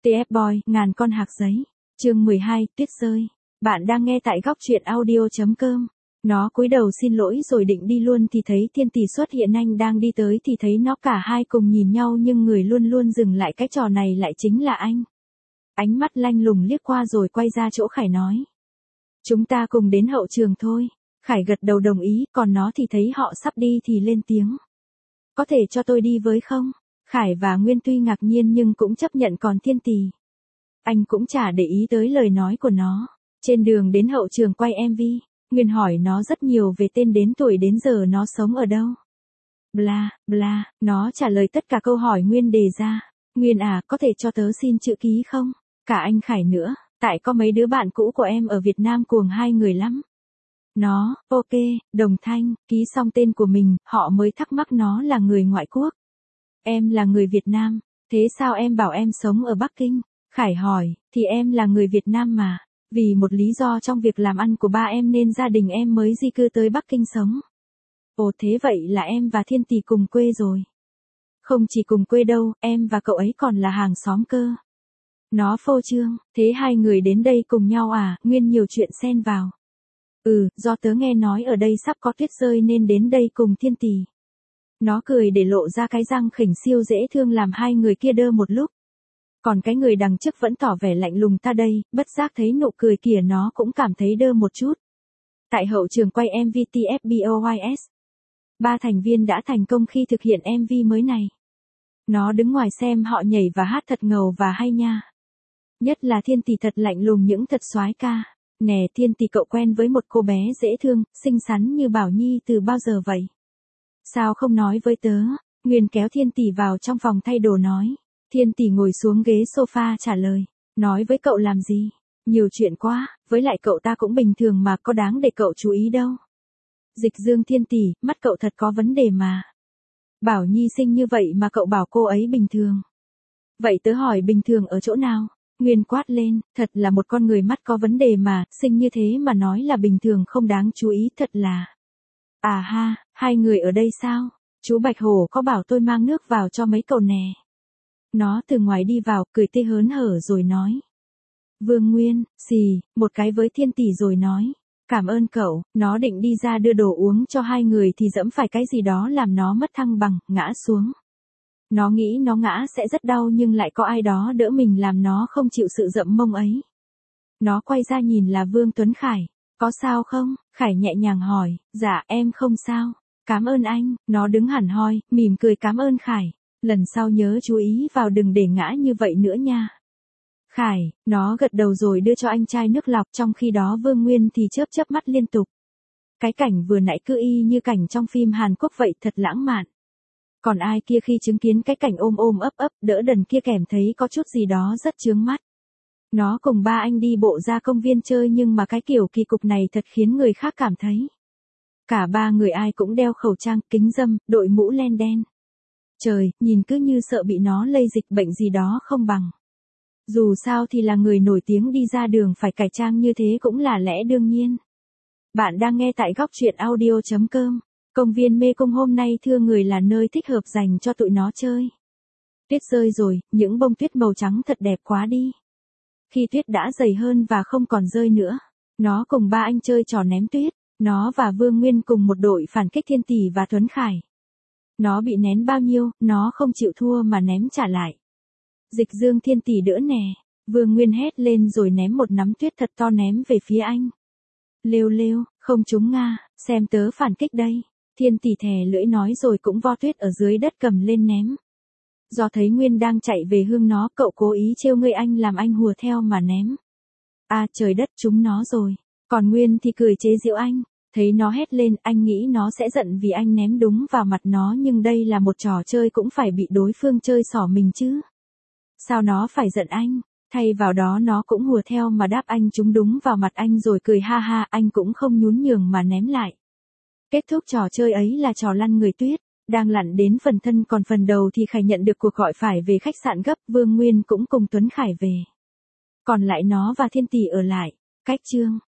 TF Boy, ngàn con hạc giấy. Chương 12, tuyết rơi. Bạn đang nghe tại góc truyện audio.com. Nó cúi đầu xin lỗi rồi định đi luôn thì thấy Thiên Tỷ xuất hiện, anh đang đi tới thì thấy nó, cả hai cùng nhìn nhau nhưng người luôn luôn dừng lại cái trò này lại chính là anh. Ánh mắt lanh lùng liếc qua rồi quay ra chỗ Khải nói. Chúng ta cùng đến hậu trường thôi. Khải gật đầu đồng ý, còn nó thì thấy họ sắp đi thì lên tiếng. Có thể cho tôi đi với không? Khải và Nguyên tuy ngạc nhiên nhưng cũng chấp nhận, còn Thiên Tỷ, anh cũng chả để ý tới lời nói của nó. Trên đường đến hậu trường quay MV, Nguyên hỏi nó rất nhiều về tên, đến tuổi, đến giờ nó sống ở đâu. Bla, bla, nó trả lời tất cả câu hỏi Nguyên đề ra. Nguyên à, có thể cho tớ xin chữ ký không? Cả anh Khải nữa, tại có mấy đứa bạn cũ của em ở Việt Nam cuồng hai người lắm. Nó, ok, đồng thanh, ký xong tên của mình, họ mới thắc mắc nó là người ngoại quốc. Em là người Việt Nam, thế sao em bảo em sống ở Bắc Kinh? Khải hỏi, thì em là người Việt Nam mà, vì một lý do trong việc làm ăn của ba em nên gia đình em mới di cư tới Bắc Kinh sống. Ồ, thế vậy là em và Thiên Tỷ cùng quê rồi. Không chỉ cùng quê đâu, em và cậu ấy còn là hàng xóm cơ. Nó phô trương, thế hai người đến đây cùng nhau à? Nguyên nhiều chuyện xen vào. Do tớ nghe nói ở đây sắp có tuyết rơi nên đến đây cùng Thiên Tỷ. Nó cười để lộ ra cái răng khỉnh siêu dễ thương làm hai người kia đơ một lúc. Còn cái người đằng trước vẫn tỏ vẻ lạnh lùng, ta đây, bất giác thấy nụ cười kìa nó cũng cảm thấy đơ một chút. Tại hậu trường quay MV TFBOYS, 3 thành viên đã thành công khi thực hiện MV mới này. Nó đứng ngoài xem họ nhảy và hát thật ngầu và hay nha. Nhất là Thiên Tỷ thật lạnh lùng những thật soái ca. Nè Thiên Tỷ, cậu quen với một cô bé dễ thương, xinh xắn như Bảo Nhi từ bao giờ vậy? Sao không nói với tớ? Nguyên kéo Thiên Tỷ vào trong phòng thay đồ nói. Thiên Tỷ ngồi xuống ghế sofa trả lời. Nói với cậu làm gì? Nhiều chuyện quá, với lại cậu ta cũng bình thường mà, có đáng để cậu chú ý đâu. Dịch dương. Thiên Tỷ, mắt cậu thật có vấn đề mà. Bảo Nhi xinh như vậy mà cậu bảo cô ấy bình thường. Vậy tớ hỏi bình thường ở chỗ nào? Nguyên quát lên, thật là một con người mắt có vấn đề mà, xinh như thế mà nói là bình thường không đáng chú ý, thật là. À ha, hai người ở đây sao? Chú Bạch Hổ có bảo tôi mang nước vào cho mấy cậu nè. Nó từ ngoài đi vào, cười tươi hớn hở rồi nói. Vương Nguyên, xì, một cái với Thiên Tỷ rồi nói. Cảm ơn cậu. Nó định đi ra đưa đồ uống cho hai người thì dẫm phải cái gì đó làm nó mất thăng bằng, ngã xuống. Nó nghĩ nó ngã sẽ rất đau nhưng lại có ai đó đỡ mình làm nó không chịu sự dẫm mông ấy. Nó quay ra nhìn là Vương Tuấn Khải. Có sao không? Khải nhẹ nhàng hỏi. Dạ em không sao. Cảm ơn anh. Nó đứng hẳn hoi, mỉm cười cảm ơn Khải. Lần sau nhớ chú ý vào đừng để ngã như vậy nữa nha. Khải, nó gật đầu rồi đưa cho anh chai nước lọc, trong khi đó Vương Nguyên thì chớp chớp mắt liên tục. Cái cảnh vừa nãy cứ y như cảnh trong phim Hàn Quốc vậy, thật lãng mạn. Còn ai kia khi chứng kiến cái cảnh ôm ôm ấp ấp đỡ đần kia kèm thấy có chút gì đó rất chướng mắt. Nó cùng ba anh đi bộ ra công viên chơi nhưng mà cái kiểu kỳ cục này thật khiến người khác cảm thấy. Cả ba người ai cũng đeo khẩu trang, kính râm, đội mũ len đen. Trời, nhìn cứ như sợ bị nó lây dịch bệnh gì đó không bằng. Dù sao thì là người nổi tiếng đi ra đường phải cải trang như thế cũng là lẽ đương nhiên. Bạn đang nghe tại góc truyện audio.com. Công viên Mê Cung hôm nay thưa người là nơi thích hợp dành cho tụi nó chơi. Tuyết rơi rồi, những bông tuyết màu trắng thật đẹp quá đi. Khi tuyết đã dày hơn và không còn rơi nữa, nó cùng ba anh chơi trò ném tuyết. Nó và Vương Nguyên cùng một đội phản kích Thiên Tỷ và Tuấn Khải. Nó bị nén bao nhiêu, nó không chịu thua mà ném trả lại. Dịch dương. Thiên Tỷ đỡ nè. Vương Nguyên hét lên rồi ném một nắm tuyết thật to ném về phía anh. Lêu lêu, không trúng nga, xem tớ phản kích đây. Thiên Tỷ thè lưỡi nói rồi cũng vo tuyết ở dưới đất cầm lên ném. Do thấy Nguyên đang chạy về hướng nó, cậu cố ý trêu ngươi anh làm anh hùa theo mà ném. À trời đất, trúng nó rồi. Còn Nguyên thì cười chế giễu anh. Thấy nó hét lên, anh nghĩ nó sẽ giận vì anh ném đúng vào mặt nó, nhưng đây là một trò chơi cũng phải bị đối phương chơi xỏ mình chứ. Sao nó phải giận anh? Thay vào đó nó cũng hùa theo mà đáp anh trúng đúng vào mặt anh rồi cười ha ha, anh cũng không nhún nhường mà ném lại. Kết thúc trò chơi ấy là trò lăn người tuyết. Đang lặn đến phần thân còn phần đầu thì Khải nhận được cuộc gọi phải về khách sạn gấp, Vương Nguyên cũng cùng Tuấn Khải về. Còn lại nó và Thiên Tỷ ở lại. Cách chương.